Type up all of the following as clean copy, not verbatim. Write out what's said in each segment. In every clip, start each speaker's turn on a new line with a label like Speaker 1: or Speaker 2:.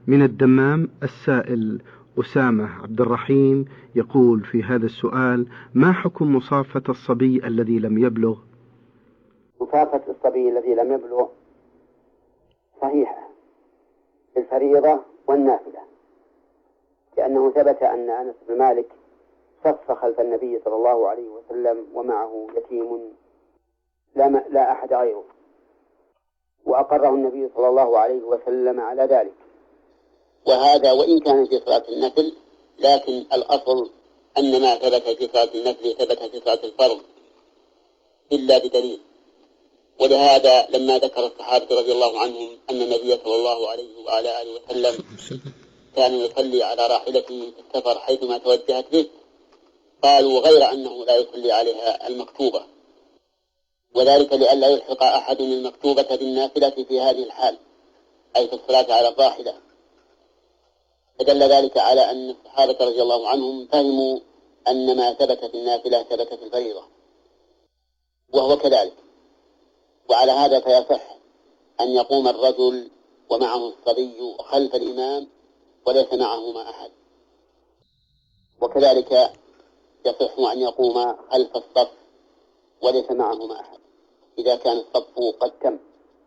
Speaker 1: من الدمام السائل أسامة عبد الرحيم يقول في هذا السؤال: ما حكم مصافة الصبي الذي لم يبلغ؟
Speaker 2: مصافة الصبي الذي لم يبلغ صحيحة في الفريضة والنافلة، لأنه ثبت أن أنس بن مالك صف خلف النبي صلى الله عليه وسلم ومعه يتيم لا أحد غيره، وأقره النبي صلى الله عليه وسلم على ذلك. وهذا وإن كان في صلاة النفل، لكن الأصل أن ما ثبت في صلاة النفل ثبت في صلاة الفرض إلا بدليل. ولهذا لما ذكر الصحابة رضي الله عنهم أن النبي صلى الله عليه وعلى آله وسلم كان يصلي على راحلته في السفر حيثما توجهت به، قالوا غير أنه لا يصلي عليها المكتوبة، وذلك لئلا يلحق أحد المكتوبة بالنافلة في هذه الحال، أي في الصلاة على الراحلة. فدل ذلك على أن الصحابة رضي الله عنهم فهموا أن ما ثبت في النافلة ثبت في الفريضة، وهو كذلك. وعلى هذا فيصح أن يقوم الرجل ومعه الصبي خلف الإمام وليس معهما أحد، وكذلك يصح أن يقوم خلف الصف وليس معهما أحد إذا كان الصف قد تم،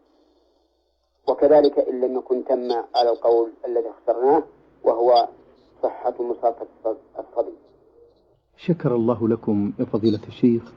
Speaker 2: وكذلك إن لم يكن تم على القول الذي اخترناه وهو صحة مصافة الصبي.
Speaker 1: شكر الله لكم يا فضيلة الشيخ.